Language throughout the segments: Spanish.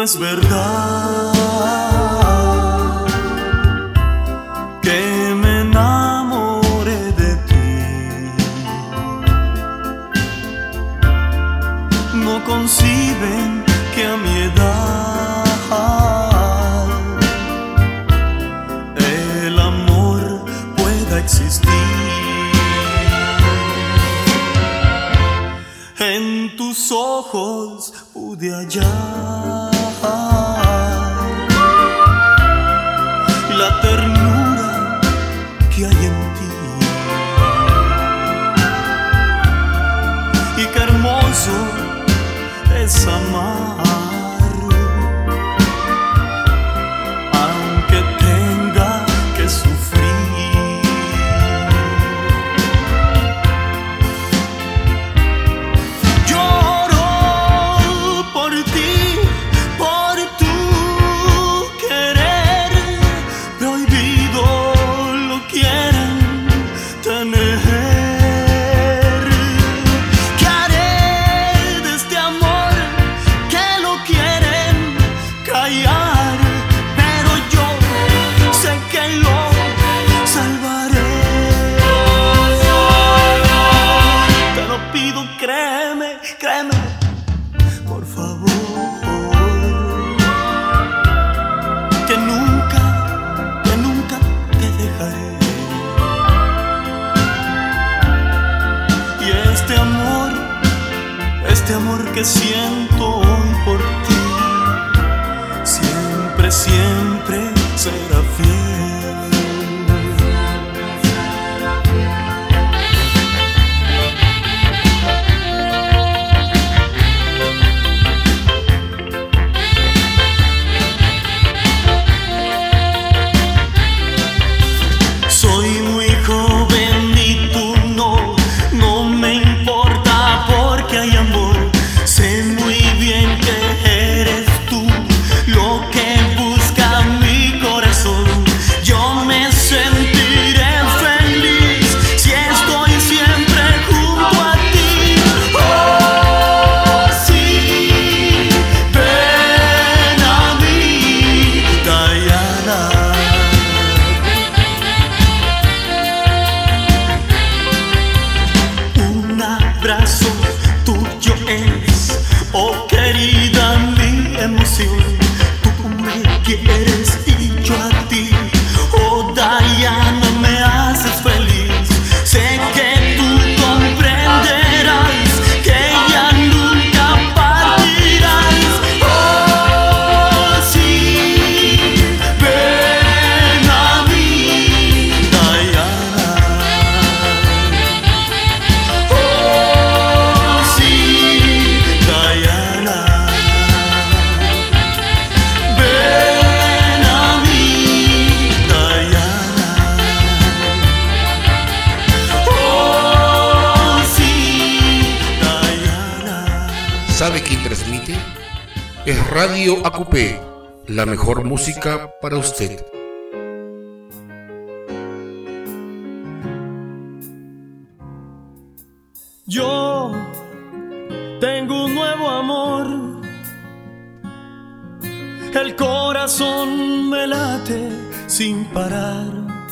es verdad que me enamoré de ti. No conciben que a mi edad el amor pueda existir. En tus ojos pude hallar la ternura que hay en ti. Y qué hermoso es amar, aunque tenga que sufrir. Créeme, por favor, que nunca te dejaré. Y este amor que siento hoy por ti, siempre será fiel. Oh querida, mi emoción, tú me quieres y yo a ti. Oh Diana, me haces feliz. Sé que tú comprenderás que ya nunca partirás. Oh sí, ven a mí, Diana. Oh sí, Diana. Ven a mí, Diana. Oh sí, Diana. ¿Sabe quién transmite? Es Radio AQP, la mejor música para usted. Yo tengo un nuevo amor, el corazón me late sin parar.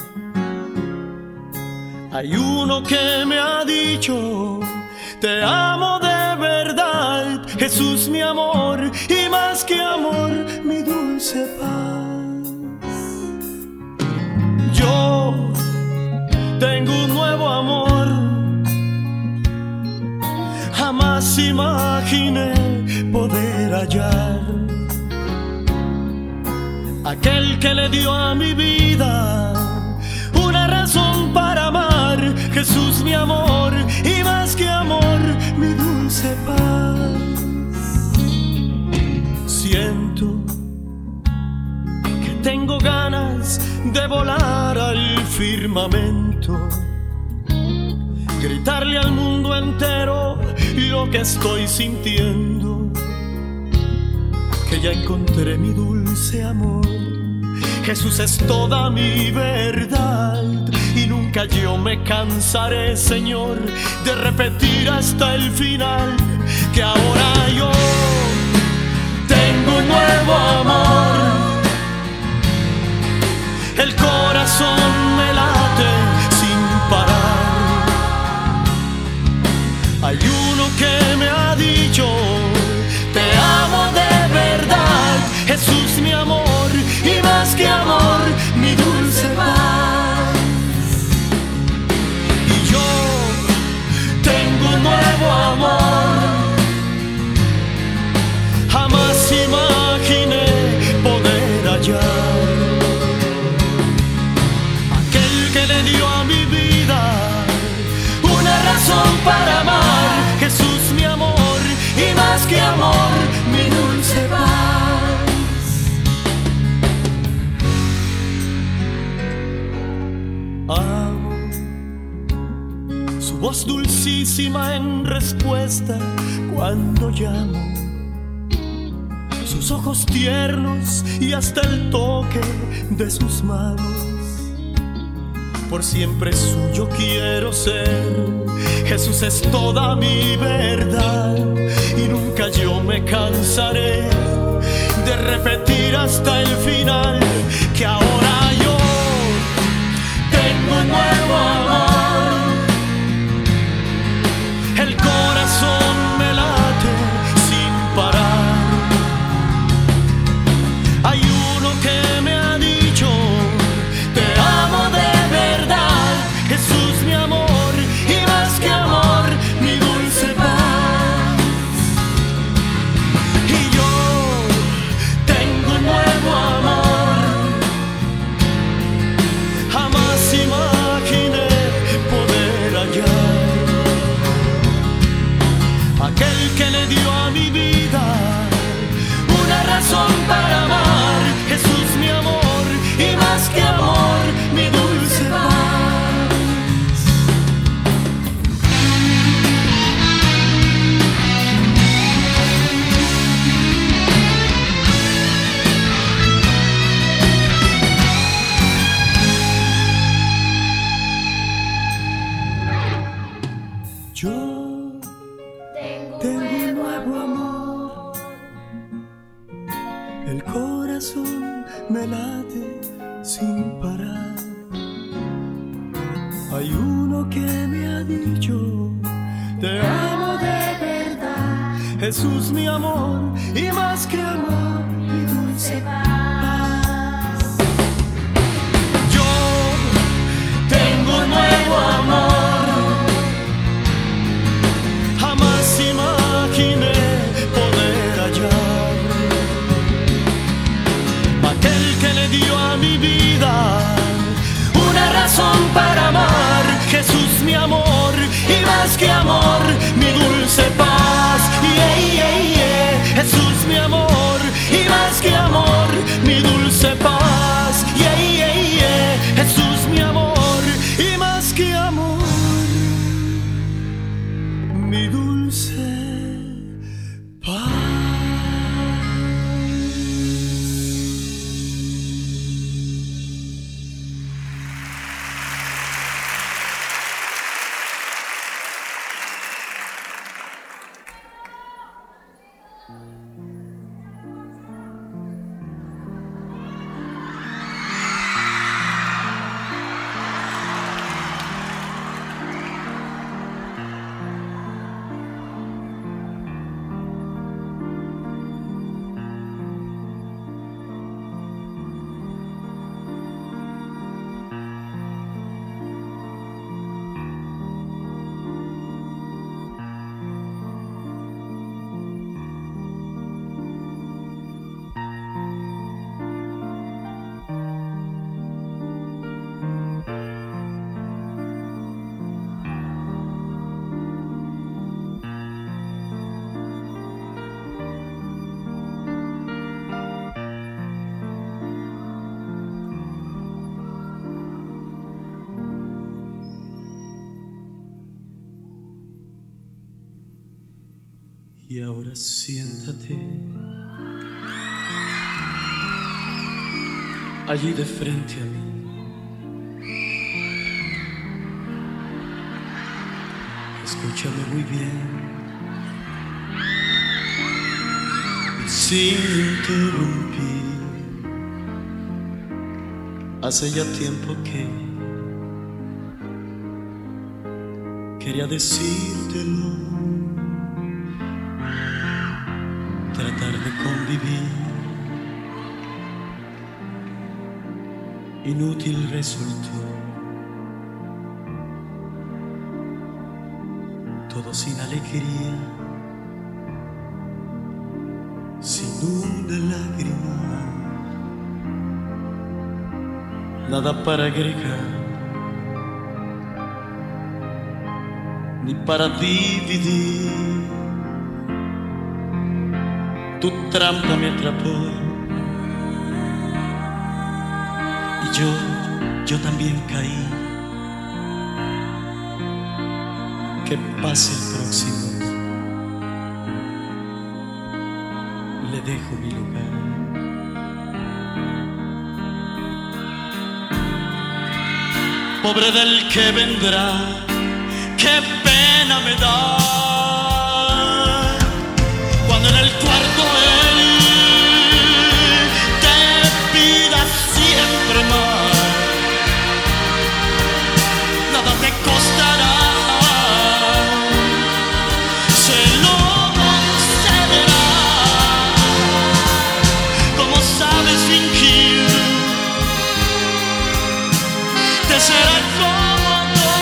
Hay uno que me ha dicho: te amo de verdad, Jesús mi amor, y más que amor, mi dulce paz. Yo tengo un nuevo amor, jamás imaginé poder hallar aquel que le dio a mi vida una razón para amar. Jesús mi amor, y más que amor, mi dulce paz. Siento que tengo ganas de volar al firmamento, gritarle al mundo entero lo que estoy sintiendo, que ya encontré mi dulce amor. Jesús es toda mi verdad y nunca yo me cansaré, Señor, de repetir hasta el final que ahora yo tengo tengo un nuevo amor. El corazón me late sin parar. Hay uno que me ha dicho: te amo de verdad, Jesús mi amor, y más que amor, mi dulce paz. Y yo tengo un nuevo amor. Jamás imaginé poder hallar aquel que le dio a mi vida una razón para amar. Jesús mi amor, y más que amor, mi dulce paz. Amo su voz dulcísima en respuesta cuando llamo, sus ojos tiernos y hasta el toque de sus manos. Por siempre suyo quiero ser. Jesús es toda mi verdad y nunca yo me cansaré de repetir hasta el final que ahora yo tengo un nuevo amor. El corazón me late sin parar. Hay uno que me ha dicho: te amo de verdad, Jesús mi amor, y más que amor, mi dulce paz. Y yo tengo un nuevo amor. Jamás imaginé poder hallar aquel que le dio a mi vida una razón para amar. Jesús mi amor, y más que amor, mi dulce paz. Yo tengo un nuevo amor. El corazón me late sin parar. Hay uno que me ha dicho: te amo de verdad, Jesús mi amor, y más que amor, mi dulce paz. Yo tengo un nuevo amor. Jamás imaginé poder hallar aquel que le dio a mi vida una razón para amar. Jesús mi amor, y más que amor, mi dulce paz. Yeah, yeah, yeah. Jesús mi amor, y más que amor, mi dulce paz. Yeah, yeah, yeah. Jesús mi amor, y más que amor, mi dulce paz. Y ahora siéntate allí de frente a mí. Escúchame muy bien sin interrumpir. Hace ya tiempo que quería decírtelo, tratar de convivir. Inútil resultó, todo sin alegría, sin una lágrima, nada para agregar, ni para dividir. Tu trampa me atrapó y yo también caí. Que pase el próximo, le dejo mi lugar. Pobre del que vendrá, qué pena me da cuando en el cuarto él te pida siempre más. Nada te costará, se lo concederá. Como sabes fingir, te será cómodo.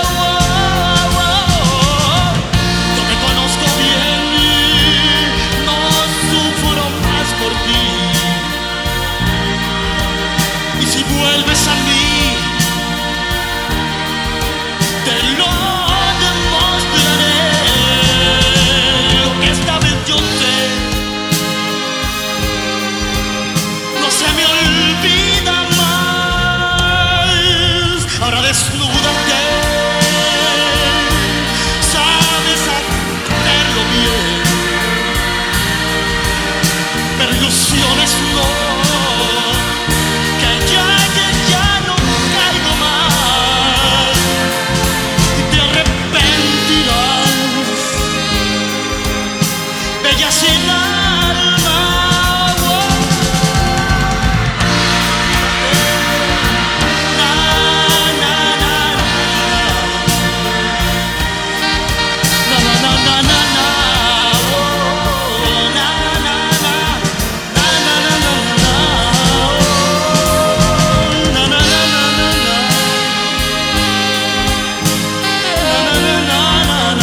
Yo me conozco bien y no sufro más por ti. Y si vuelves a mí, te lo demostraré. Lo que esta vez yo sé no se me olvida más. Ahora desnúdate, sabes hacerlo bien, pero ilusiones no, que ya no caigo más. Y te arrepentirás, bella sin alma. Na, na, na, na, na, na, na, na, na, oh, na, na, na, na, na, na, na, na, oh, na, na, na, na, na, na, na, na, na, na, na.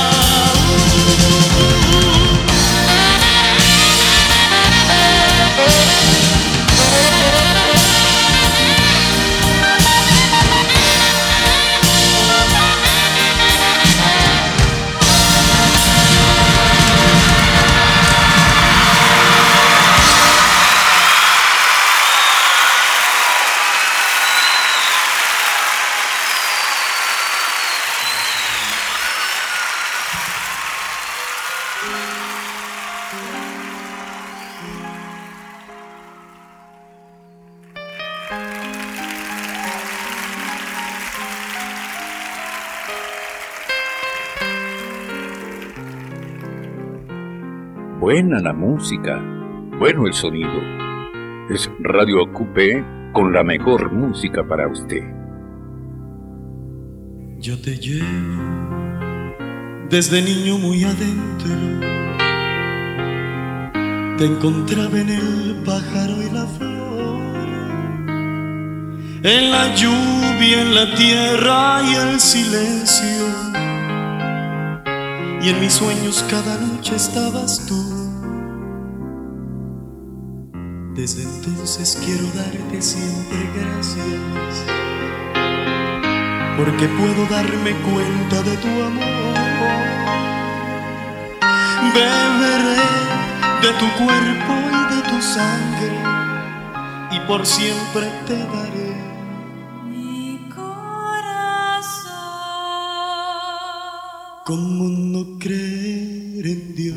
Buena la música, bueno el sonido. Es Radio AQP con la mejor música para usted. Yo te llevo desde niño muy adentro. Te encontraba en el pájaro y la flor, en la lluvia, en la tierra y el silencio. Y en mis sueños cada noche estabas tú. Desde entonces quiero darte siempre gracias, porque puedo darme cuenta de tu amor. Beberé de tu cuerpo y de tu sangre, y por siempre te daré mi corazón. ¿Cómo no creer en Dios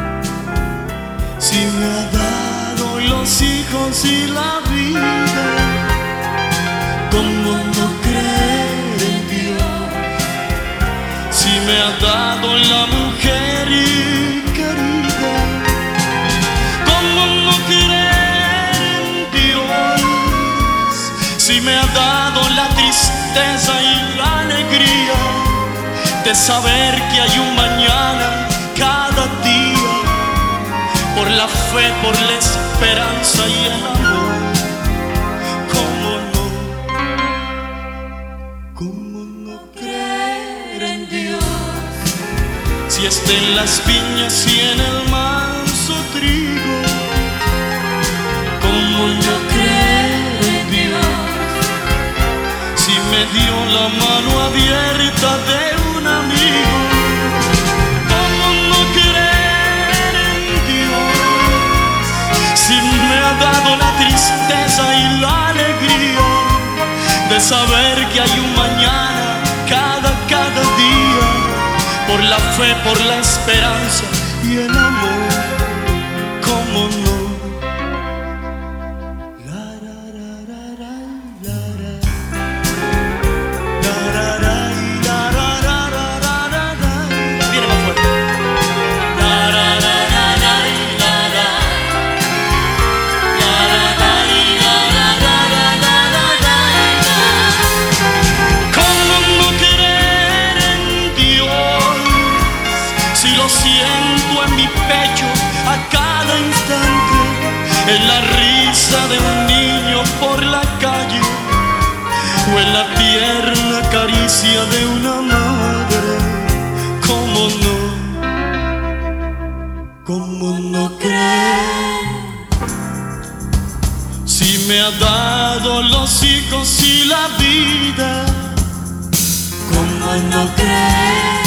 si me ha dado los hijos y la vida? ¿Cómo no creer en Dios si me ha dado la mujer querida? si me ha dado la tristeza y la alegría de saber que hay un mañana cada día, por la fe, por la esperanza y el amor. ¿Cómo no creer en Dios? Si está en las viñas y en el manso trigo, ¿cómo no creer en Dios? Si me dio la mano abierta de un amigo, ¿cómo no creer en Dios? Si me ha dado la tristeza y la alegría de saber que hay un mañana cada día, por la fe, por la esperanza y el amor. ¿Cómo no? Viene más fuerte. Siento en mi pecho a cada instante, en la risa de un niño por la calle o en la tierna caricia de una madre. ¿Cómo no creer? Si me ha dado los hijos y la vida, ¿cómo no creer?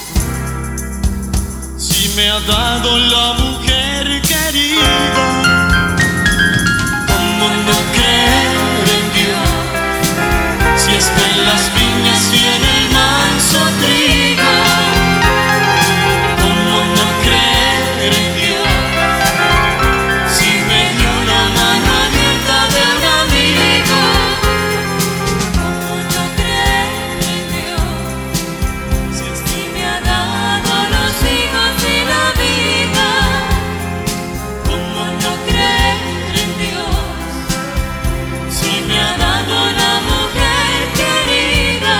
Me ha dado la mujer querida, ¿cómo no creer en Dios? Si está en las viñas y en el manso trigo, ¿cómo no creer en Dios? Si me dio la mano abierta de un amigo, ¿cómo no creer en Dios? Si me ha dado los hijos y la vida, ¿cómo no creer en Dios? Si me ha dado la mujer querida,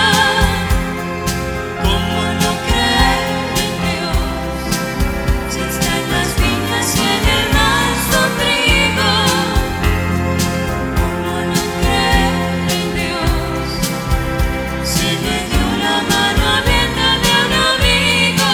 ¿cómo no creer en Dios? Si está en las viñas y en el manso trigo, ¿cómo no creer en Dios? Si me dio la mano abierta de un amigo,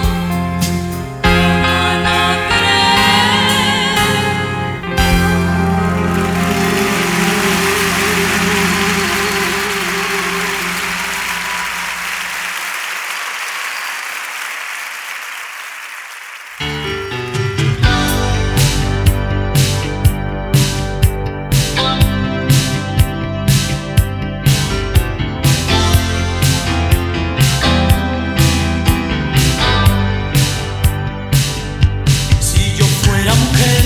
si yo fuera mujer,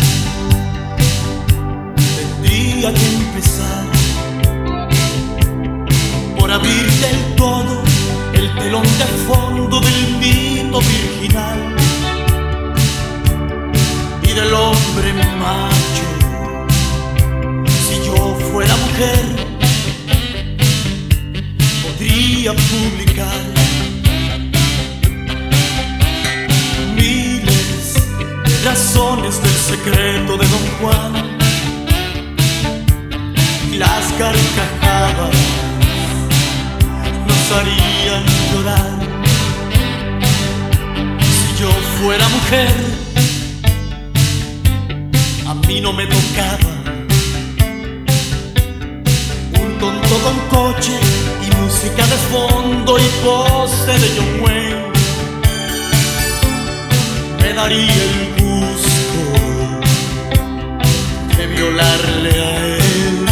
tendría que empezar por abrir del todo el telón de fondo del mito virginal y del hombre macho. Si yo fuera mujer, podría publicar miles de razones del secreto de Don Juan, y las carcajadas nos harían llorar. Si yo fuera mujer, a mí no me tocaba un tonto con coche y música de fondo y pose de John Wayne. Me daría el gusto de violarle a él.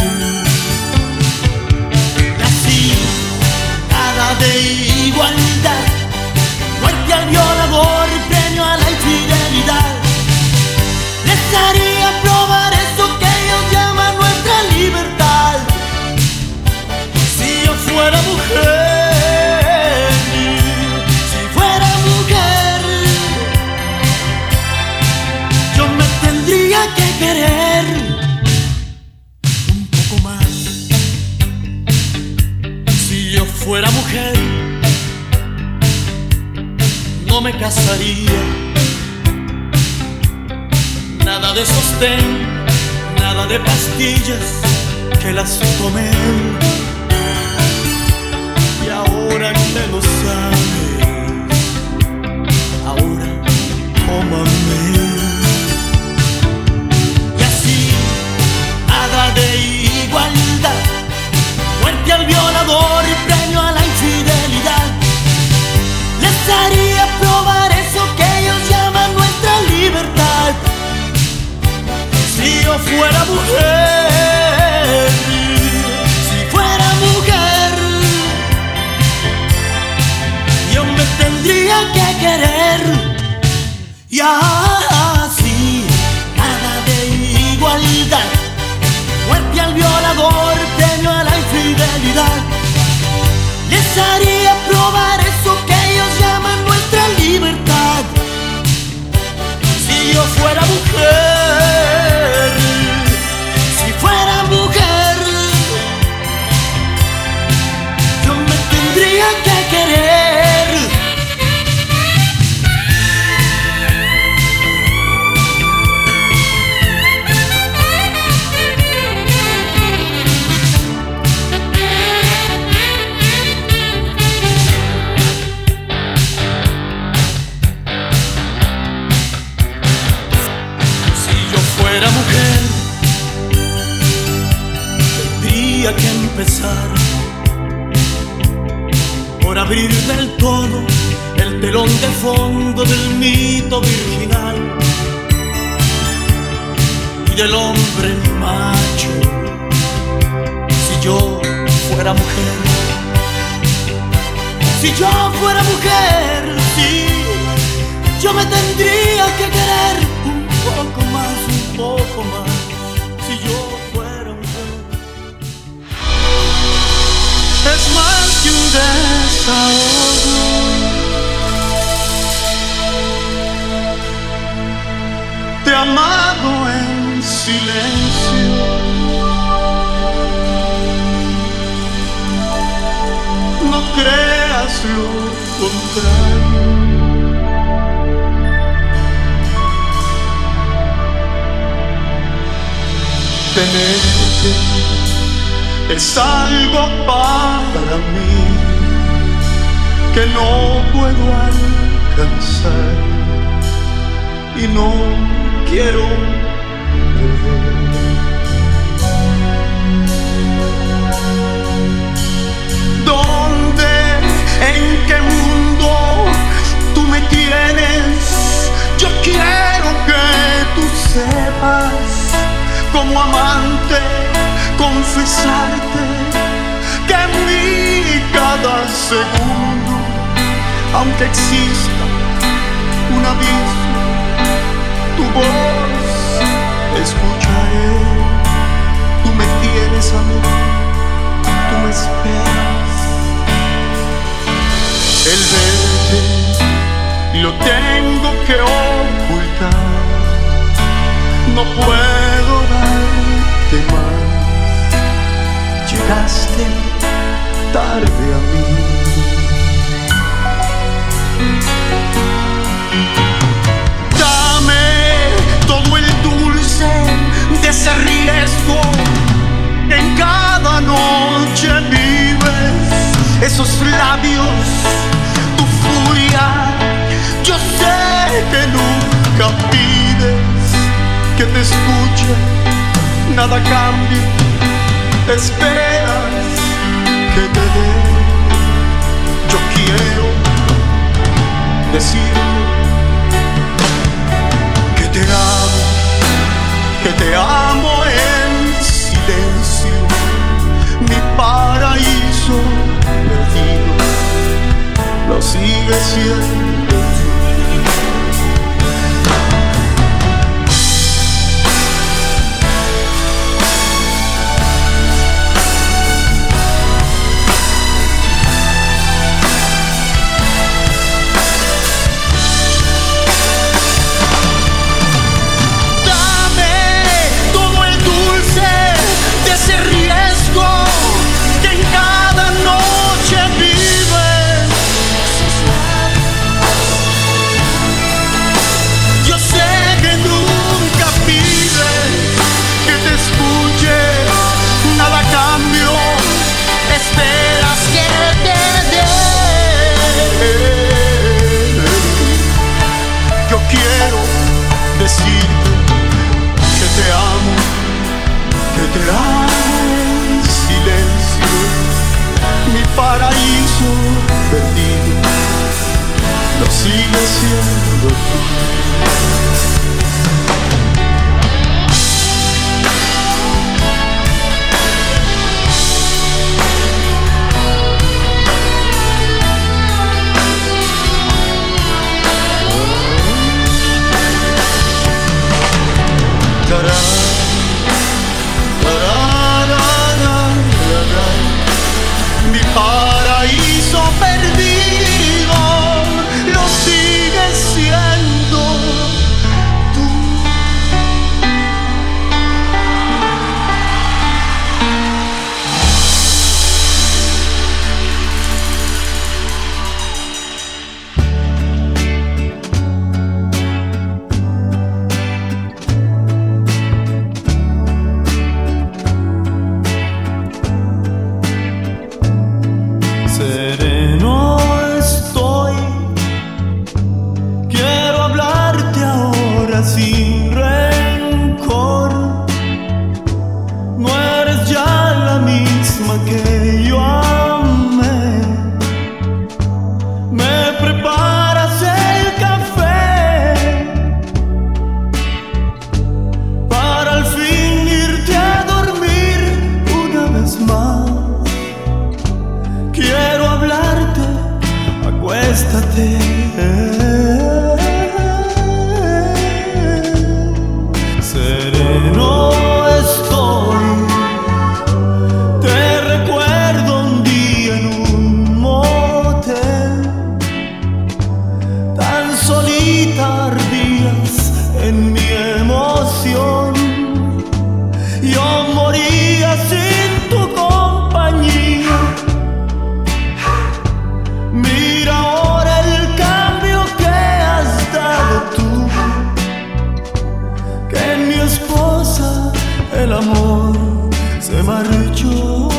Y así, nada de igualdad, muerte al violador, premio a la infidelidad. Les haría probar eso que ellos llaman nuestra libertad. Si yo fuera mujer, si fuera mujer, yo me tendría que querer fuera mujer, no me casaría. Nada de sostén, nada de pastillas que las tomé. Y ahora que lo sabes, ahora tómame. Y así, nada de igualdad, muerte al violador y premio a la infidelidad. Les haría probar eso que ellos llaman nuestra libertad. Si yo fuera mujer, si fuera mujer, yo me tendría que querer. Y así, nada de igualdad, muerte al violador, premio a la infidelidad. Les haría probar eso que ellos llaman nuestra libertad. Si yo fuera mujer, si fuera mujer, yo me tendría que querer. Fuera mujer, tendría que empezar por abrir del todo el telón de fondo del mito virginal y del hombre macho. Si yo fuera mujer, si yo fuera mujer, sí, yo me tendría que querer un poco más, un poco más, si yo fuera mujer. Es más que un desahogo, te he amado en silencio, no creas lo contrario. Tenerte es algo para mí que no puedo alcanzar y no quiero perder. ¿Dónde, en qué mundo tú me tienes? Yo quiero que tú sepas, como amante, confesarte que en mí cada segundo, aunque exista un abismo, tu voz escucharé. Tú me tienes a mí, tú me esperas. El verte lo tengo que ocultar, no puedo darte más. Llegaste tarde a mí. Dame todo el dulce de ese riesgo que en cada noche vives. Esos labios, tu furia, yo sé que nunca pides que te escuche, nada cambie, esperas que te dé. Yo quiero decirte que te amo en silencio, mi paraíso perdido lo sigue siendo. Ese riesgo que en cada noche esperas que te dé? Yo quiero decirte que te amo en silencio. Mi paraíso perdido lo sigue siendo tú. Mi paraíso perdido lo sigue siendo tú. Sereno estoy, quiero hablarte ahora sin rencor. No eres ya la misma que yo amé. Me preparas el café para al fin irte a dormir una vez más. Quiero hablarte, acuéstate. Sereno estoy, te recuerdo un día en un motel. Tan solita ardías en mi emoción. Yo moría sin tu compañía. Mira ahora el cambio que has dado tú, que en mi esposa el amor se marchó.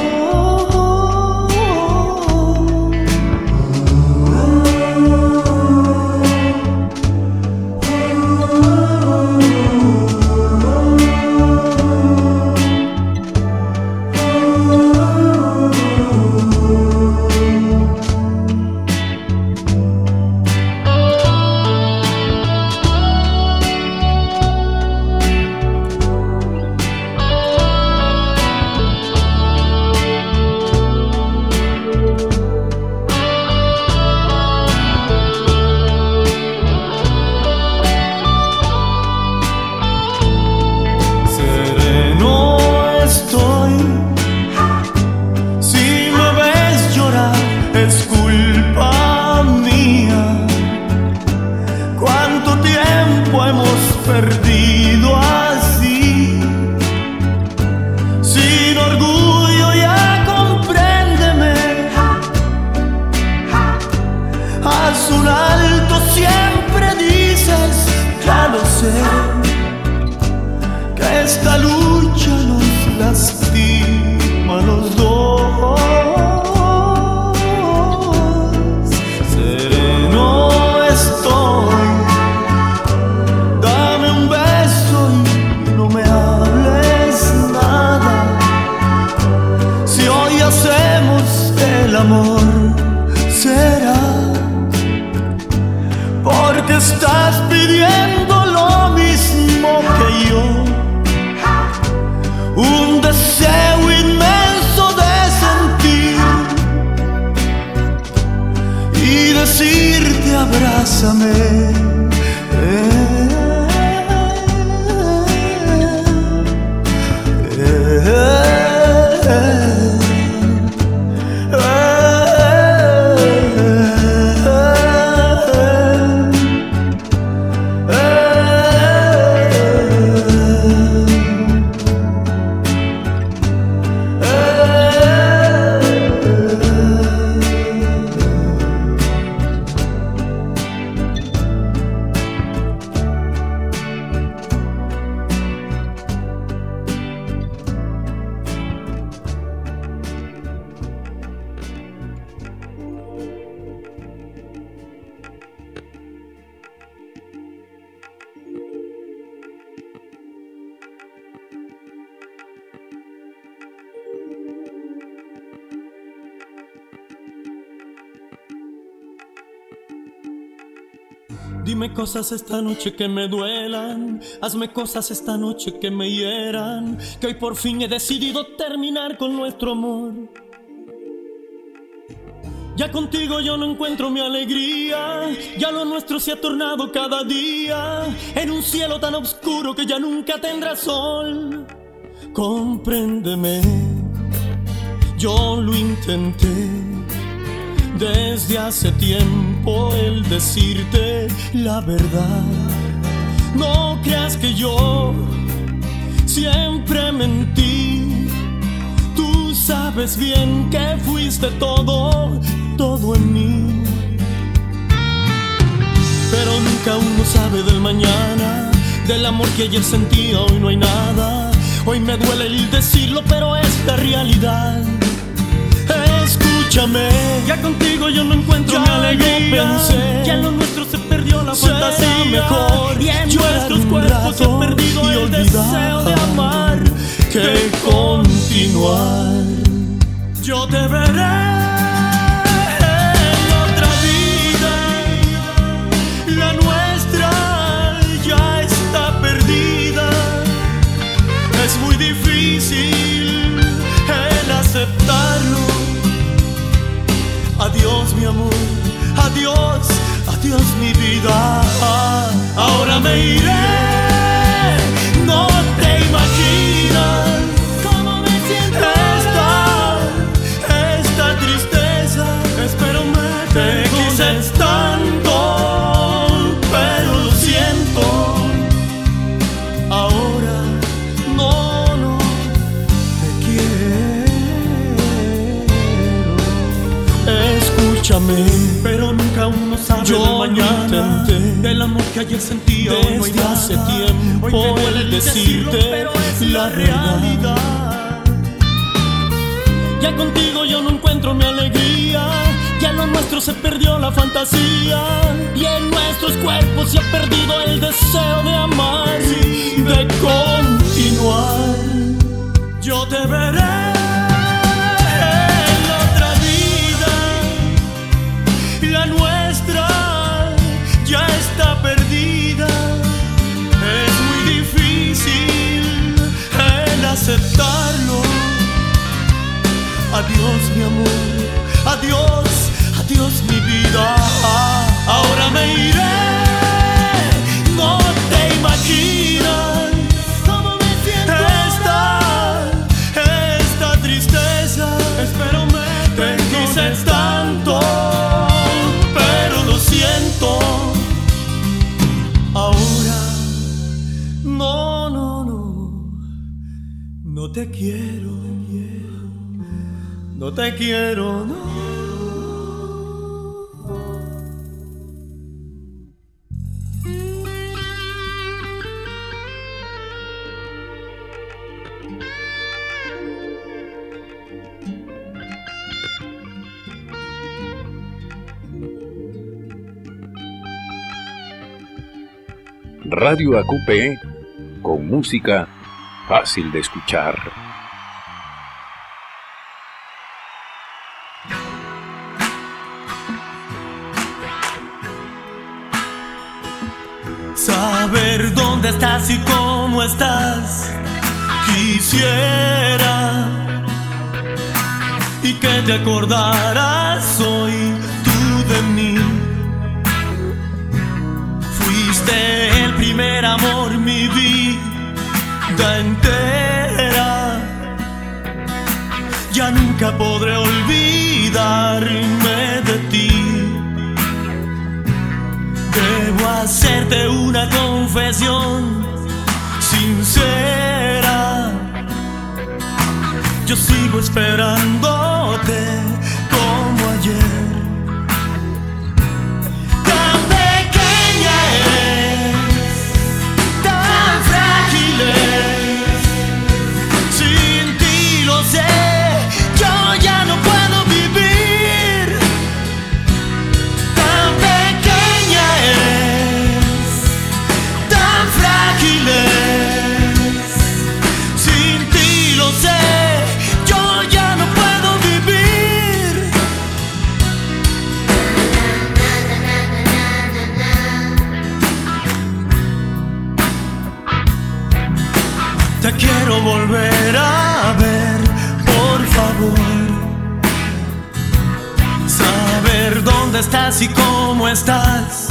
Es culpa mía. Cuánto tiempo hemos perdido así. Sin orgullo ya compréndeme. Haz un alto, siempre dices, ya lo sé, que esta lucha nos lastima a los dos. Dame un beso y no me hables nada. Si hoy hacemos el amor, será porque estás pidiendo lo mismo que yo. Un deseo inmenso de sentir y decirte abrázame. Dime cosas esta noche que me duelan, hazme cosas esta noche que me hieran, que hoy por fin he decidido terminar con nuestro amor. Ya contigo yo no encuentro mi alegría, ya lo nuestro se ha tornado cada día en un cielo tan oscuro que ya nunca tendrá sol. Compréndeme, yo lo intenté desde hace tiempo el decirte la verdad. No creas que yo siempre mentí, tú sabes bien que fuiste todo en mí. Pero nunca uno sabe del mañana, del amor que ayer sentía hoy no hay nada. Hoy me duele el decirlo, pero es la realidad. Escúchame, ya contigo yo no encuentro mi alegría. Pensé, ya en lo nuestro se perdió la fantasía mejor, y en nuestros cuerpos se ha perdido el deseo de amar que continuar. Yo te veré en otra vida, la nuestra ya está perdida. Es muy difícil el aceptarlo. Adiós mi amor, adiós, adiós mi vida. Ahora me iré, no te imaginas cómo me siento. Esta tristeza, espero te quise tanto, pero lo siento. Ahora no te quiero. Escúchame, pero nunca uno sabe del mañana, del amor que ayer sentía hoy no hay nada. Hace tiempo hoy me duele el decirte, pero es la realidad. Ya contigo yo no encuentro mi alegría, ya en lo nuestro se perdió la fantasía, y en nuestros cuerpos se ha perdido el deseo de amar, de continuar. Yo te veré en otra vida, la nuestra ya está perdida. Es muy difícil el aceptarlo. Adiós mi amor, adiós, adiós mi vida. Ahora me iré, no te imaginas cómo me siento. Esta tristeza, espero te quise tanto, pero lo siento. Ahora no te quiero. No te quiero, no. Radio AQP, con música fácil de escuchar. Saber dónde estás y cómo estás, quisiera, y que te acordaras hoy tú de mí. Fuiste el primer amor, mi vida entera. Ya nunca podré olvidarme de ti. Debo hacerte una confesión sincera. Yo sigo esperándote como ayer. Tan pequeña eres, tan frágil eres. Sin ti lo sé, yo ya no puedo vivir. Tan pequeña eres, tan frágil eres. Sin ti lo sé, yo ya no puedo dónde estás y cómo estás.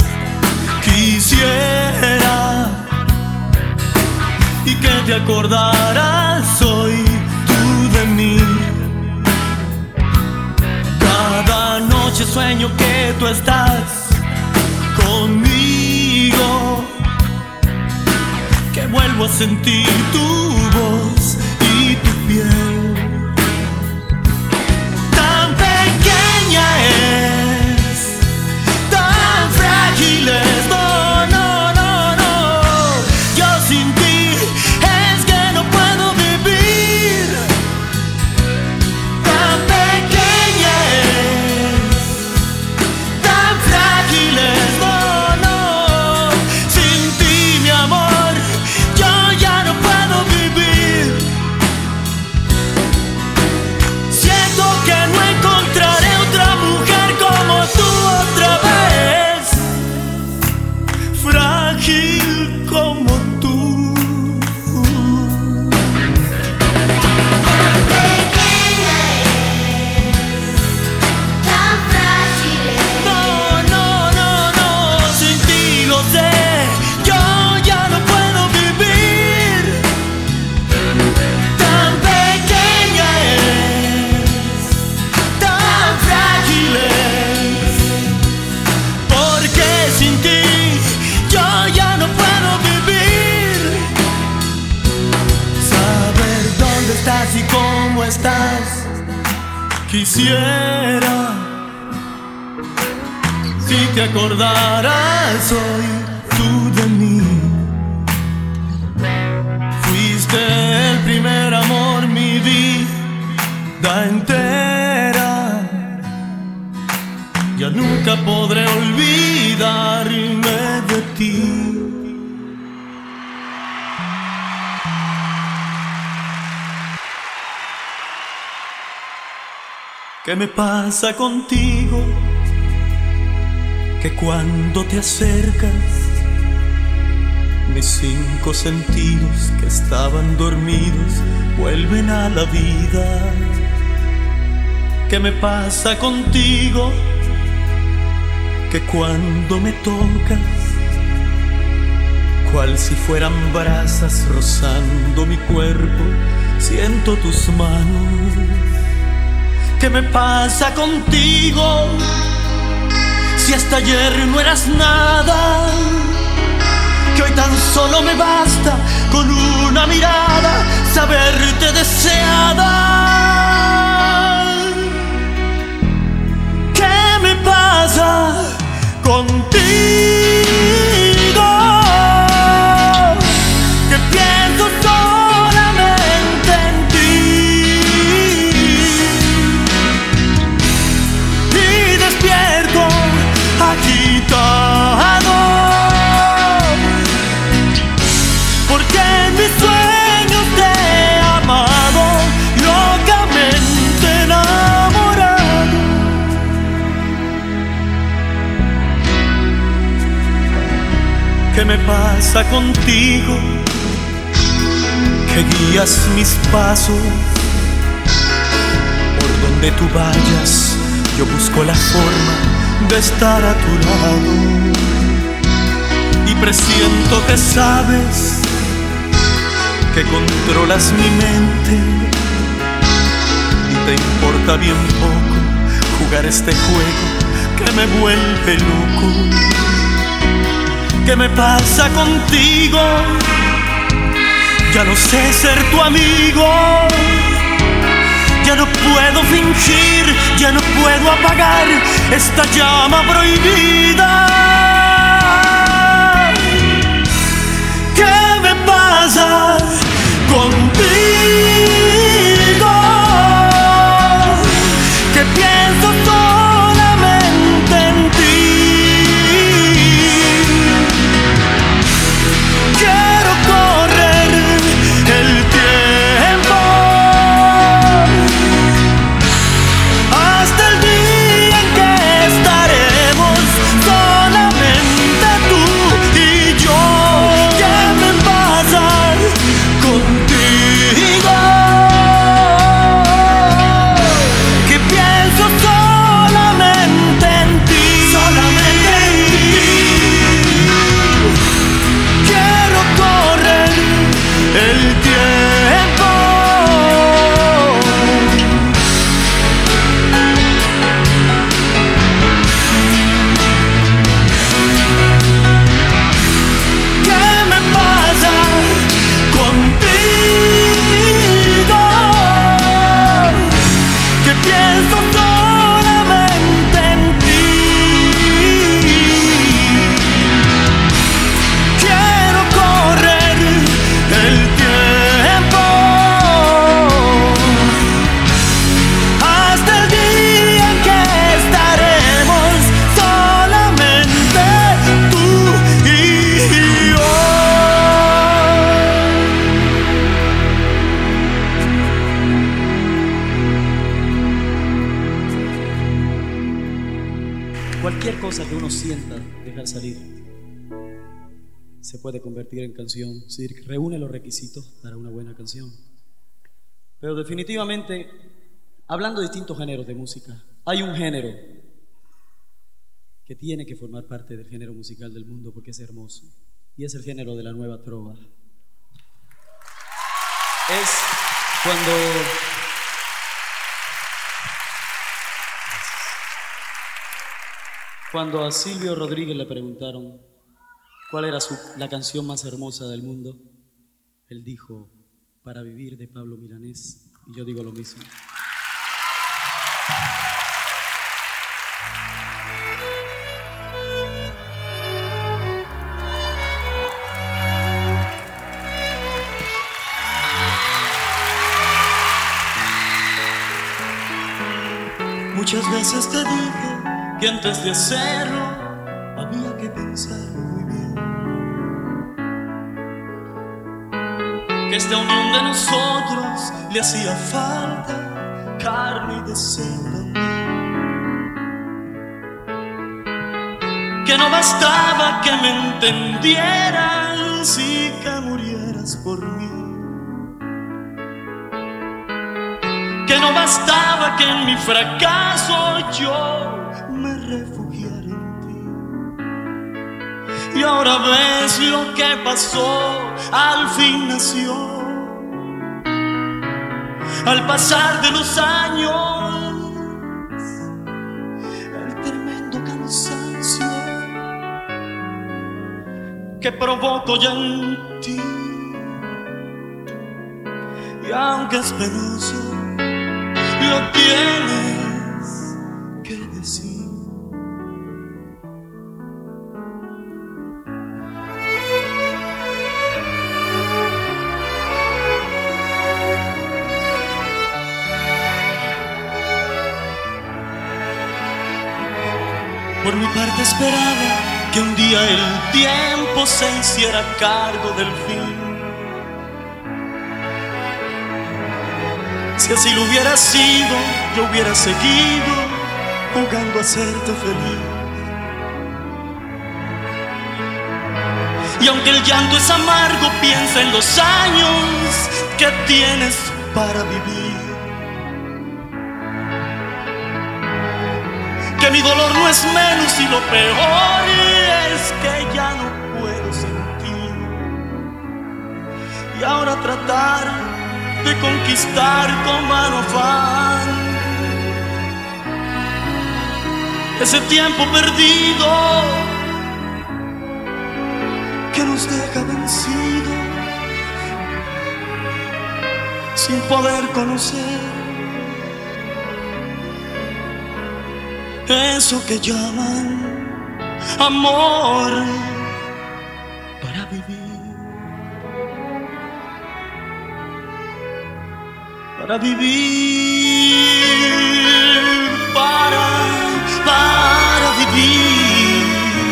Quisiera y que te acordaras hoy tú de mí. Cada noche sueño que tú estás conmigo, que vuelvo a sentir tu voz y tu piel. Tan pequeña es, tan frágil es. No, no, no, no. Yo sin ti es que no puedo vivir. Tan pequeña es, tan frágil es. No, no. Sin ti, mi amor, yo ya no puedo vivir. Siento que no encontraré otra mujer como tú otra vez, frágil como tú. Tan frágil es. No, no, no, no, sin ti lo sé, yo ya no puedo vivir. Tan pequeña es, tan frágil es, porque sin ti yo ya no puedo vivir. Saber dónde estás y cómo estás, quisiera. Si te acordaras hoy tú de mí. Fuiste el primer amor, mi vida entera. Ya nunca podré olvidarme de ti. ¿Qué me pasa contigo? Que cuando te acercas, mis 5 sentidos que estaban dormidos vuelven a la vida. ¿Qué me pasa contigo? Que cuando me tocas, cual si fueran brasas rozando mi cuerpo, siento tus manos. ¿Qué me pasa contigo? Si hasta ayer no eras nada, que hoy tan solo me basta con una mirada saberte deseada. ¿Qué me pasa contigo? Que pienso solamente en ti y despierto agitado, porque en mis sueños te he amado, locamente enamorado. ¿Qué me pasa contigo? Que guías mis pasos, por donde tú vayas, yo busco la forma de estar a tu lado. Y presiento que sabes que controlas mi mente y te importa bien poco jugar este juego que me vuelve loco. ¿Qué me pasa contigo? Ya no sé ser tu amigo. Ya no puedo fingir, ya no puedo apagar esta llama prohibida. ¿Qué me pasa contigo? Que pienso solamente en ti. Quiero correr el tiempo hasta el día en que estaremos solamente tú y yo. ¿Qué me pasa contigo? Cualquier cosa que uno sienta dejar salir se puede convertir en canción, si reúne los requisitos para una buena canción. Pero definitivamente, hablando de distintos géneros de música, hay un género que tiene que formar parte del género musical del mundo porque es hermoso, y es el género de la nueva trova. Es cuando a Silvio Rodríguez le preguntaron cuál era la canción más hermosa del mundo, él dijo, Para vivir, de Pablo Milanés, y yo digo lo mismo. Muchas veces te dije que antes de hacerlo había que pensarlo muy bien, que esta unión de nosotros le hacía falta carne y deseo también, que no bastaba que me entendieras y que murieras por mí, que no bastaba que en mi fracaso yo me refugiara en ti. Y ahora ves lo que pasó, al fin nació. Al pasar de los años, el tremendo cansancio que provoco ya en ti. Y aunque es penoso, lo tienes que decir. Por mi parte esperaba que un día el tiempo se hiciera cargo del fin. Si así lo hubiera sido, yo hubiera seguido jugando a hacerte feliz. Y aunque el llanto es amargo, piensa en los años que tienes para vivir. Que mi dolor no es menos y lo peor es que ya no puedo sentir. Y ahora tratar de conquistar con vano afán ese tiempo perdido que nos deja vencidos sin poder conocer eso que llaman amor para vivir. Para vivir, para vivir.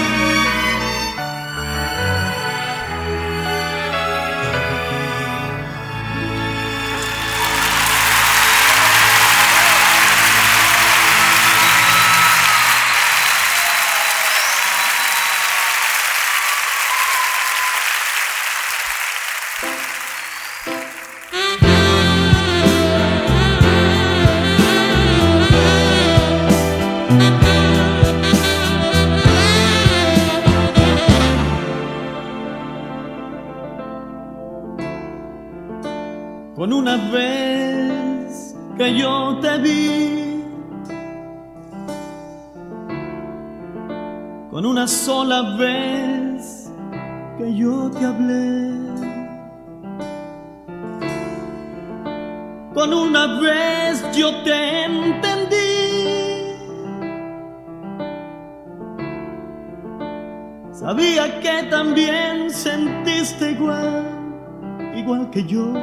Con una vez que yo te vi, con una sola vez que yo te hablé, con una vez yo te entendí, sabía que también sentiste igual que yo.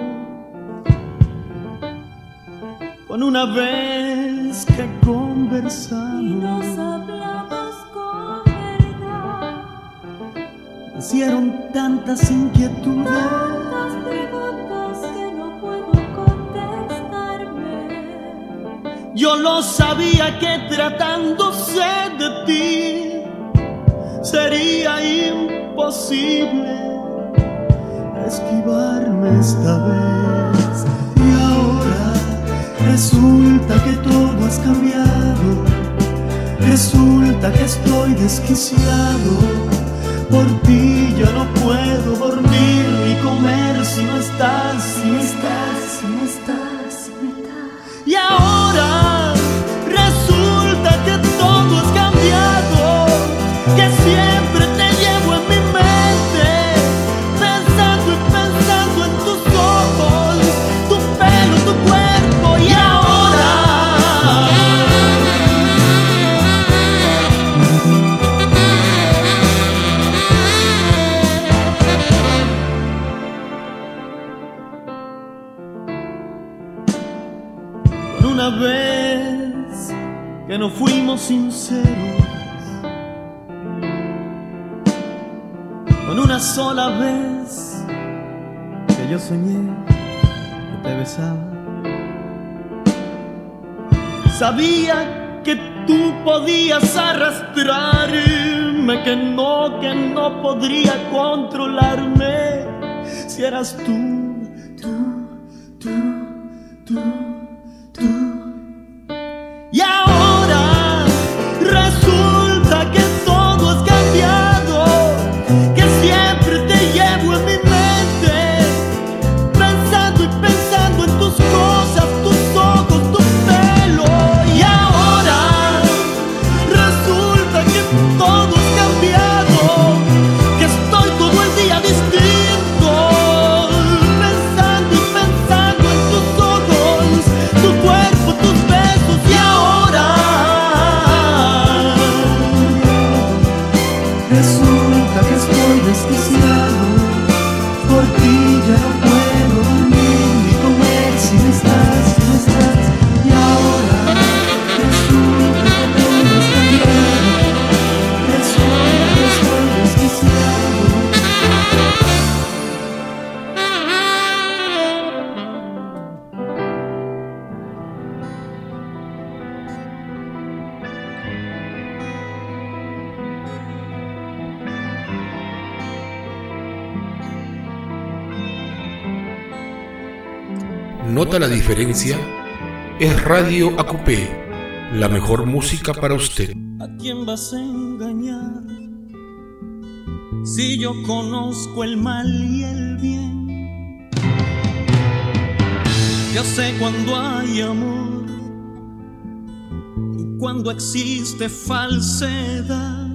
Con una vez que conversamos y nos hablamos con verdad, nacieron tantas inquietudes, tantas preguntas que no puedo contestarme. Yo lo sabía que tratándose de ti sería imposible esquivarme esta vez. Y ahora resulta que todo has cambiado. Resulta que estoy desquiciado. Por ti ya no puedo dormir ni comer si no estás, si no estás, si no estás, si no estás. Y ahora resulta que todo has cambiado, que siempre te llevo en mi mente, pensando y pensando en tus ojos, tu pelo, tu cuerpo. Y ahora una vez que no fuimos sinceros, con una sola vez que yo soñé que te besaba, sabía que tú podías arrastrarme, que no podría controlarme si eras tú. Y ahora resulta que todo has cambiado, que siempre te llevo en mi mente, pensando y pensando en tus cosas, tus ojos, tu pelo. Y ahora resulta que todo has cambiado, que estoy todo el día distinto, pensando y pensando en tus ojos, tu cuerpo, tus besos. Y ahora resulta que estoy desquiciado. Por ti ya no puedo dormir ni comer si no estás, si no estás. Y ahora resulta que todo has cambiado. Resulta que estoy desquiciado. ¿Nota la diferencia? Es Radio AQP, la mejor música para usted. ¿A quién vas a engañar si yo conozco el mal y el bien? Yo sé cuando hay amor y cuando existe falsedad.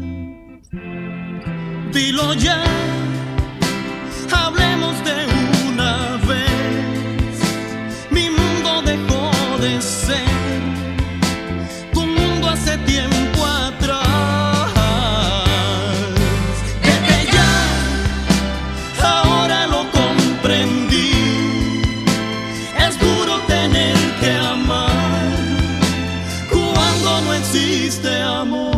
Dilo ya, hablemos de una vez. Mi mundo dejó de ser tu mundo hace tiempo atrás. Desde ya, ahora lo comprendí. Es duro tener que amar cuando no existe amor.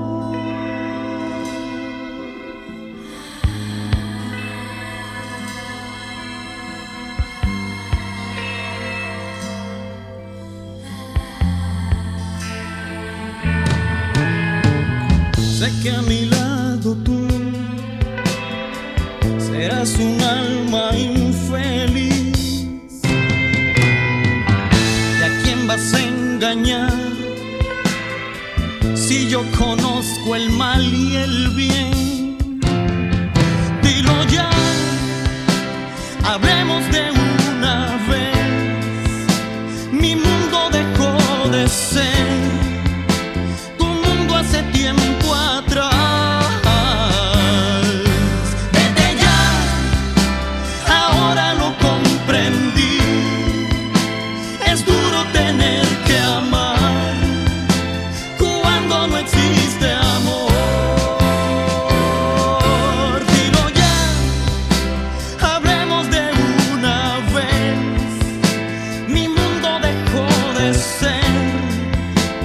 Sé que a mi lado tú serás un alma infeliz. ¿Y a quién vas a engañar si yo conozco el mal y el bien? Dilo ya, hablemos de una vez. Mi mundo dejó de ser tu mundo hace tiempo atrás. Desde ya, ahora lo comprendí. Es duro tener que amar cuando no existe amor. Dilo ya, hablemos de una vez. Mi mundo dejó de ser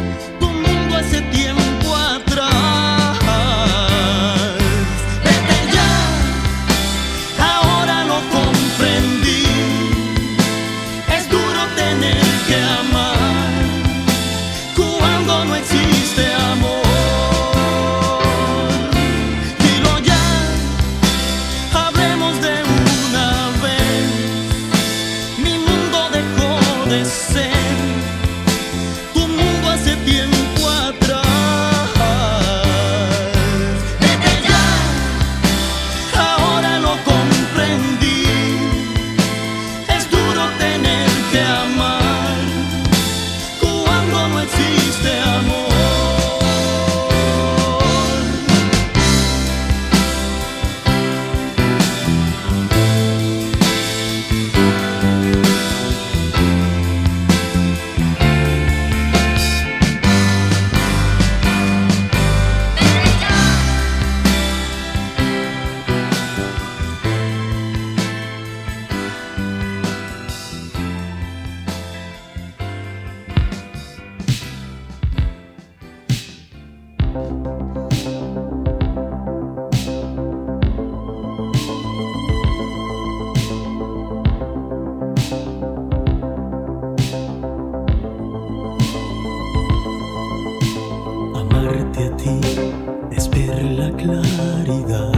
Amarte a ti es ver la claridad.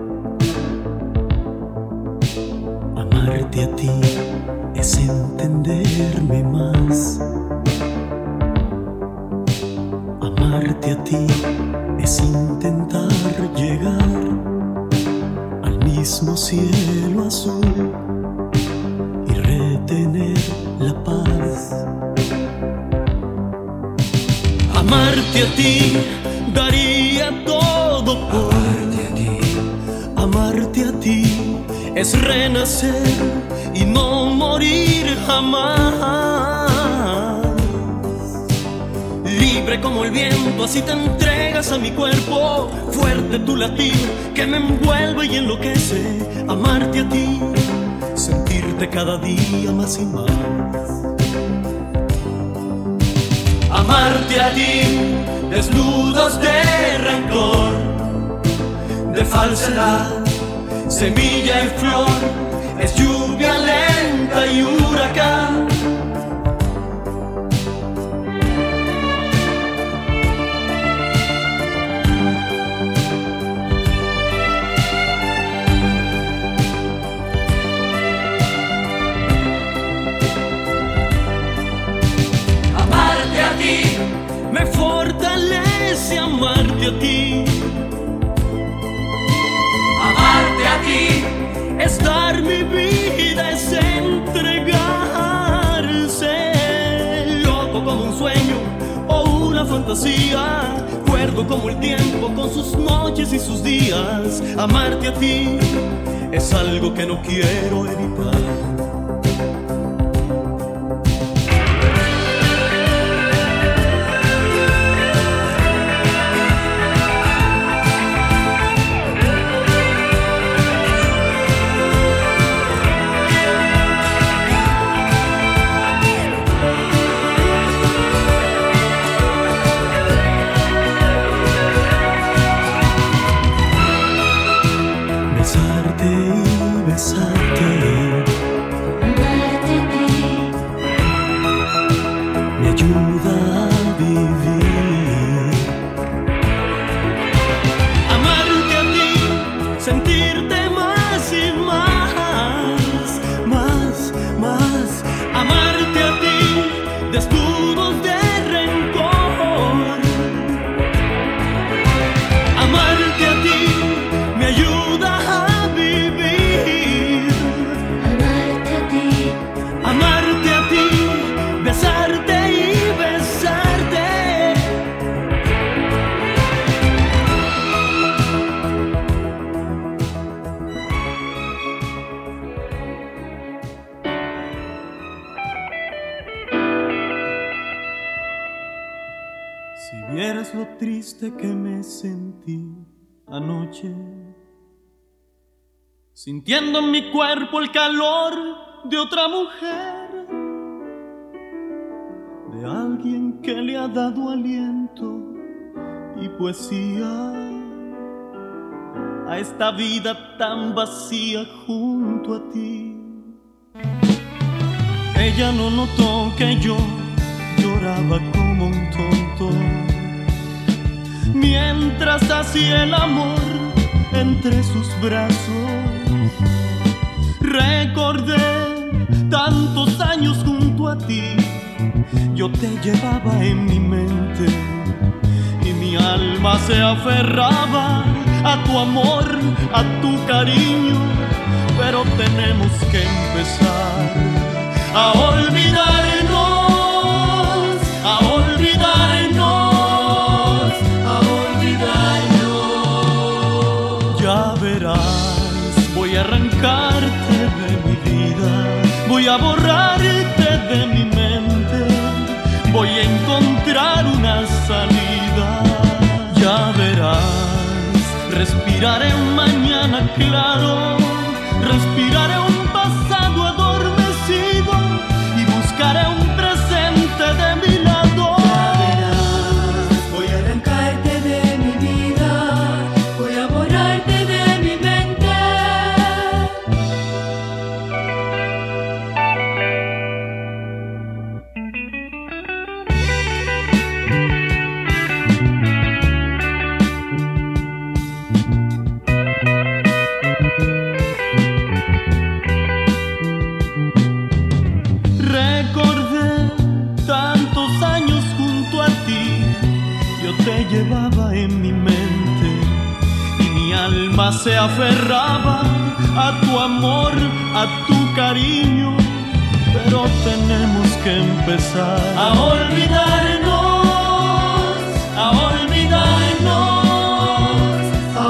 Amarte a ti es entenderme más. Amarte a ti es intentar llegar al mismo cielo azul y retener la paz. Amarte a ti daría todo por amarte a ti. Amarte a ti es renacer y no morir jamás. Libre como el viento, así te entregas a mi cuerpo. Fuerte tu latir que me envuelve y enloquece. Amarte a ti, sentirte cada día más y más. Amarte a ti, desnudos de rencor, de falsedad, semilla y flor, es lluvia lenta y huracán. Amarte a ti me fortalece, amarte a ti. Amarte a ti es dar mi vida, es entregarse. Loco como un sueño o una fantasía, cuerdo como el tiempo con sus noches y sus días. Amarte a ti es algo que no quiero evitar. Vieras lo triste que me sentí anoche, sintiendo en mi cuerpo el calor de otra mujer, de alguien que le ha dado aliento y poesía a esta vida tan vacía junto a ti. Ella no notó que yo lloraba como un tonto mientras hacía el amor entre sus brazos. Recordé tantos años junto a ti, yo te llevaba en mi mente y mi alma se aferraba a tu amor, a tu cariño, pero tenemos que empezar a olvidarnos, a olvidarnos, a olvidarnos. Ya verás, voy a arrancarte de mi vida, voy a borrarte de mi mente, voy a encontrar una salida. Ya verás, respiraré un mañana claro, respiraré un pasado adormecido y buscaré un presente de mi lado. Ya verás, voy a arrancarte de alma se aferraba a tu amor, a tu cariño, pero tenemos que empezar a olvidarnos, a olvidarnos, a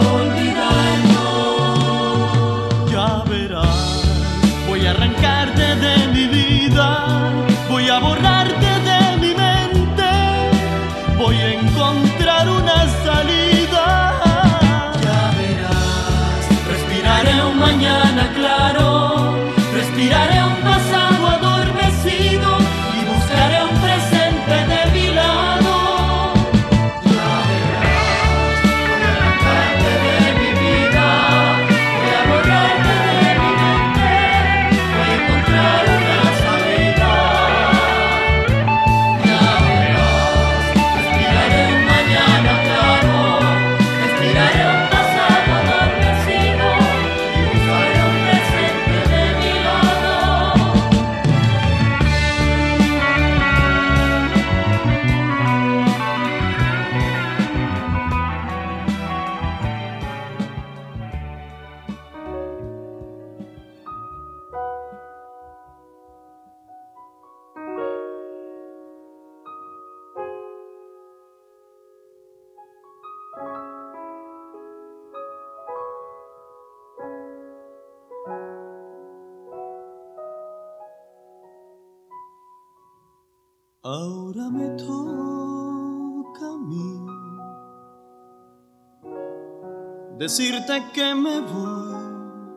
olvidarnos. Ya verás, voy a arrancarte de mi vida, voy a borrarte de mi mente, voy a encontrar una salida. Ya verás, respiraré un mañana claro, respiraré un pasado adormecido y buscaré un presente de mi lado. Ya verás, voy a arrancarte de mi vida, voy a borrarte de mi mente, voy a encontrar una salida. Ya verás, respiraré un mañana claro, respiraré un pasado adormecido y buscaré un presente de mi lado. Ahora me toca a mí decirte que me voy,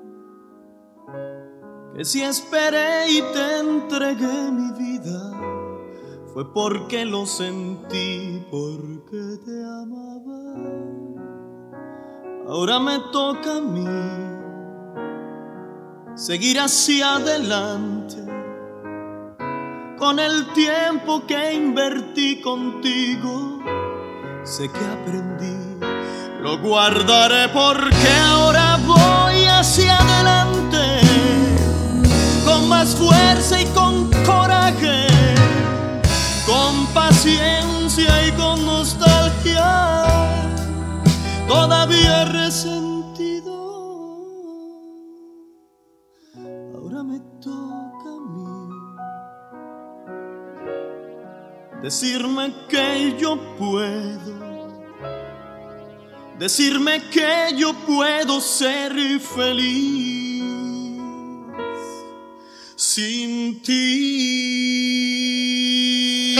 que si esperé y te entregué mi vida fue porque lo sentí, porque te amaba. Ahora me toca a mí seguir hacia adelante con el tiempo que invertí contigo. Sé que aprendí, lo guardaré porque ahora voy hacia adelante con más fuerza y con coraje, con paciencia y con nostalgia, todavía resentido. Ahora me toca a mí decirme que yo puedo, decirme que yo puedo ser feliz sin ti.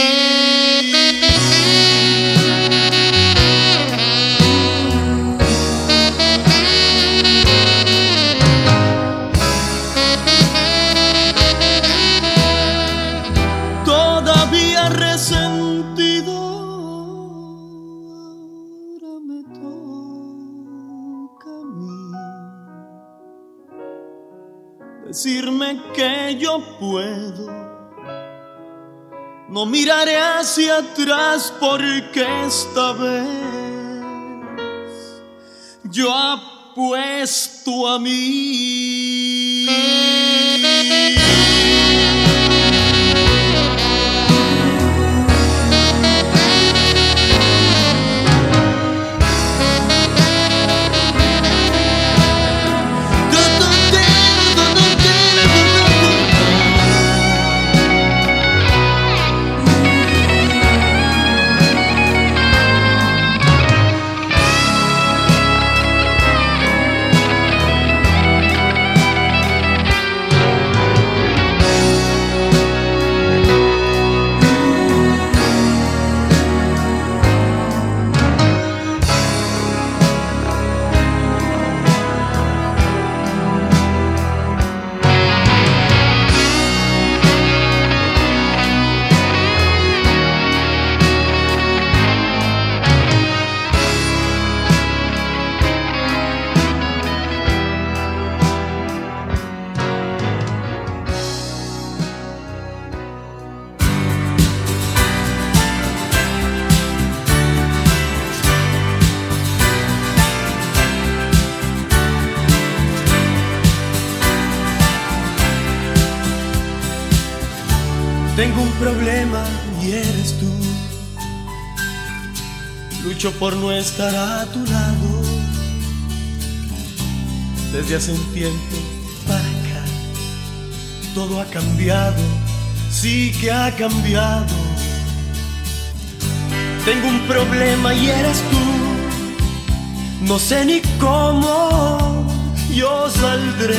Todavía resentido, ahora me toca a mí decirme que yo puedo. No miraré hacia atrás porque esta vez yo apuesto a mí. Tengo un problema y eres tú. Lucho por no estar a tu lado. Desde hace un tiempo para acá, todo ha cambiado, sí que ha cambiado. Tengo un problema y eres tú, no sé ni cómo yo saldré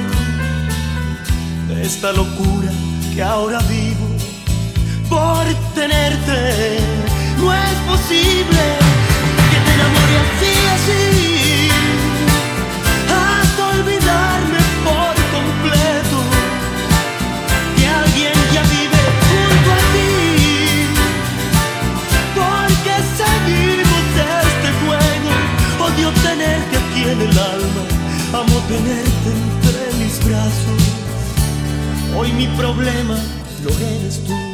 de esta locura que ahora vivo por tenerte. No es posible que te enamore así, así, hasta olvidarme por completo que alguien ya vive junto a ti. Porque seguimos este juego, odio tenerte aquí en el alma, amo tenerte entre mis brazos. Hoy mi problema lo eres tú.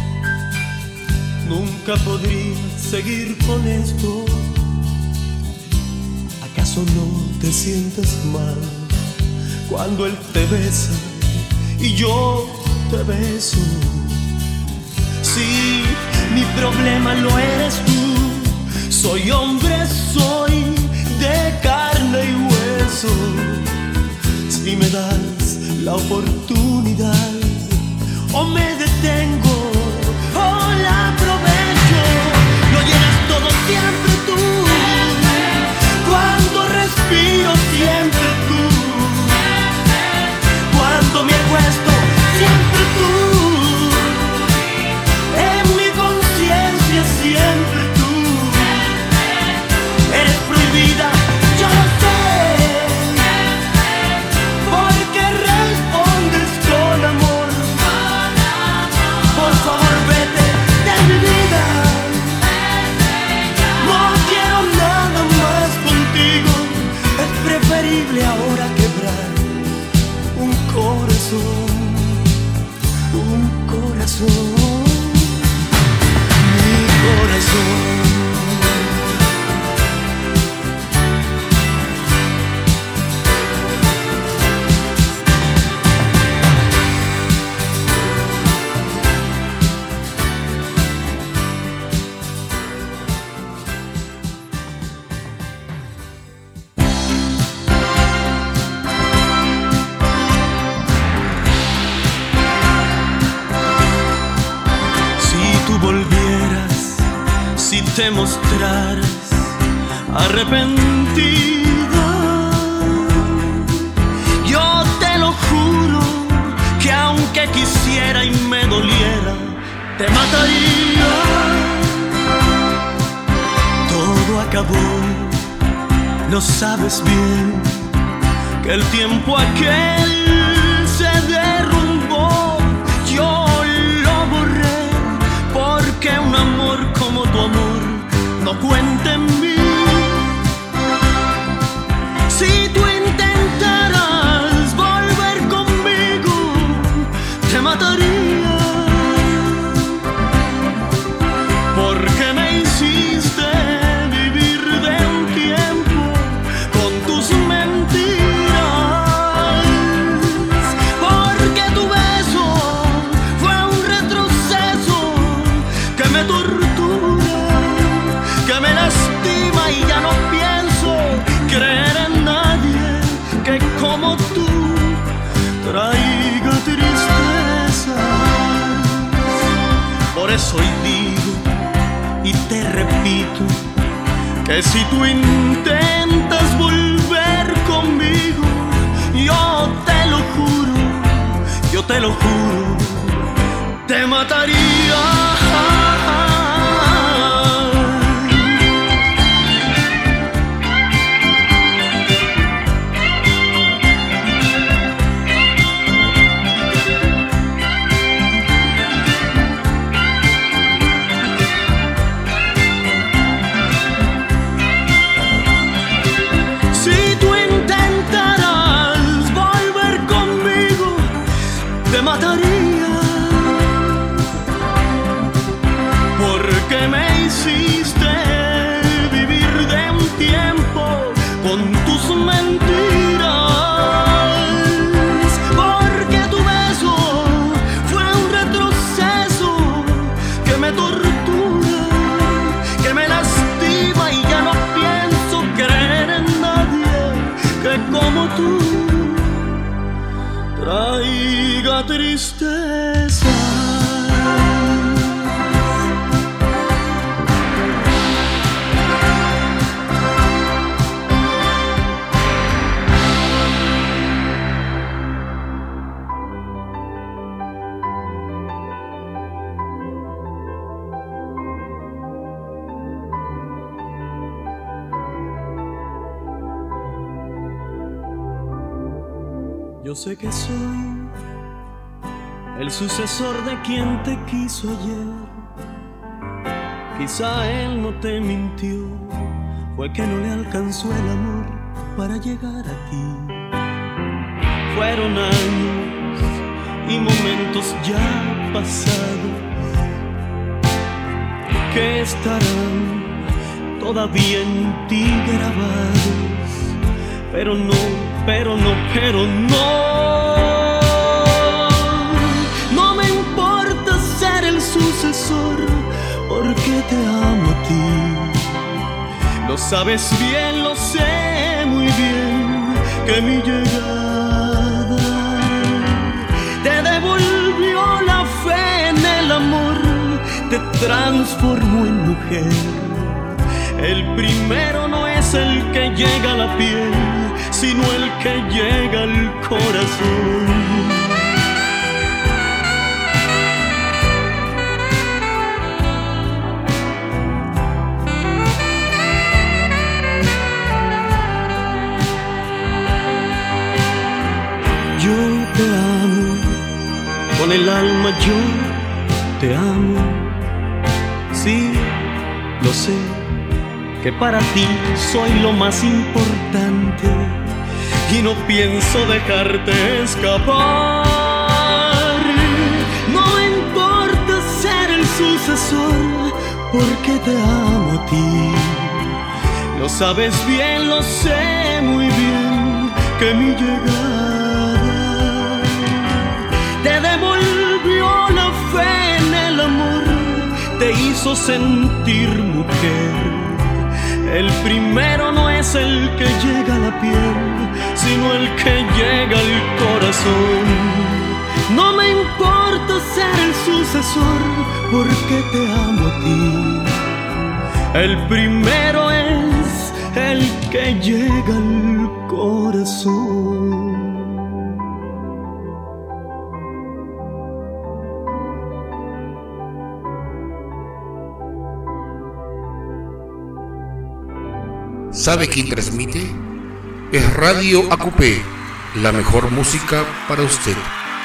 Nunca podría seguir con esto. ¿Acaso no te sientes mal cuando él te besa y yo te beso? Sí, mi problema lo eres tú. Soy hombre, soy de carne y hueso. Si me das la oportunidad, o me detengo o la aprovecho. Lo llenas todo siempre tú. Cuando respiro siempre tú. Cuando me acuesto siempre tú. En mi conciencia siempre tú. Eres prohibida, yo lo sé, porque respondes con amor. Por favor vete de mi vida. No quiero nada más contigo. Es preferible ahora quebrar un corazón, un corazón, mi corazón. Te mostraras arrepentida, yo te lo juro que aunque quisiera y me doliera, te mataría. Todo acabó, lo sabes bien, que el tiempo aquel se derrumbó. Yo lo borré porque un amor como tu amor no cuenta en mí. Si tú intentaras volver conmigo, te mataría. Porque me hiciste vivir de un tiempo con tus mentiras. Porque tu beso fue un retroceso que me tortura, que me lastima, y ya no pienso creer en nadie que como tú traiga tristeza. Por eso hoy digo y te repito que si tú intentas volver conmigo, yo te lo juro, te mataría. la tristeza. Yo sé que soy el sucesor de quien te quiso ayer. Quizá él no te mintió, fue que no le alcanzó el amor para llegar a ti. Fueron años y momentos ya pasados que estarán todavía en ti grabados, pero no. No me importa ser el sucesor, porque te amo a ti. Lo sabes bien, lo sé muy bien, que mi llegada te devolvió la fe en el amor, te transformó en mujer. El primero no es el que llega a la piel, sino el que llega al corazón. Yo te amo, con el alma yo te amo. Sí, lo sé, que para ti soy lo más importante y no pienso dejarte escapar. No me importa ser el sucesor, porque te amo a ti. Lo sabes bien, lo sé muy bien, que mi llegada te devolvió la fe en el amor, te hizo sentir mujer. El primero no es el que llega a la piel, sino el que llega al corazón. No me importa ser el sucesor, porque te amo a ti. El primero es el que llega al corazón. ¿Sabe quién transmite? Es Radio ACUPE, la mejor música para usted.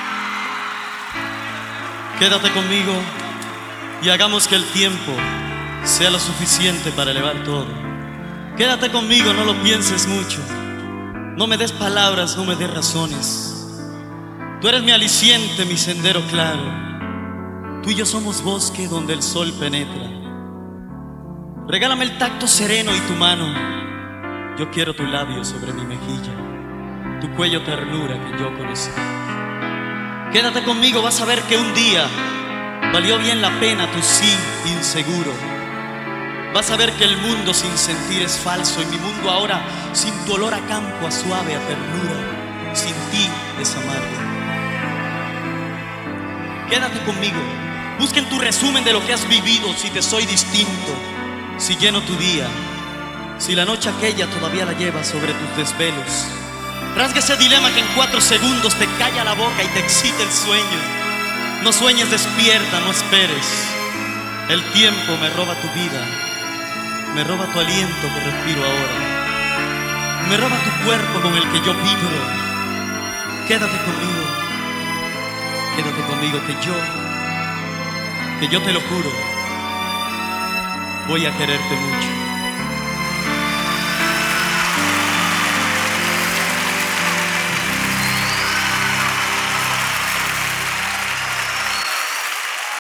Quédate conmigo y hagamos que el tiempo sea lo suficiente para elevar todo. Quédate conmigo, no lo pienses mucho. No me des palabras, no me des razones. Tú eres mi aliciente, mi sendero claro. Tú y yo somos bosque donde el sol penetra. Regálame el tacto sereno y tu mano. Yo quiero tu labio sobre mi mejilla, tu cuello ternura que yo conocí. Quédate conmigo, vas a ver que un día valió bien la pena tu sí inseguro. Vas a ver que el mundo sin sentir es falso, y mi mundo ahora sin tu olor a campo, a suave, a ternura, sin ti es amargo. Quédate conmigo, busca en tu resumen de lo que has vivido, si te soy distinto, si lleno tu día, si la noche aquella todavía la llevas sobre tus desvelos. Rasga ese dilema que en 4 segundos te calla la boca y te excita el sueño. No sueñes, despierta, no esperes. El tiempo me roba tu vida, me roba tu aliento que respiro ahora, me roba tu cuerpo con el que yo vibro. Quédate conmigo que yo te lo juro, voy a quererte mucho.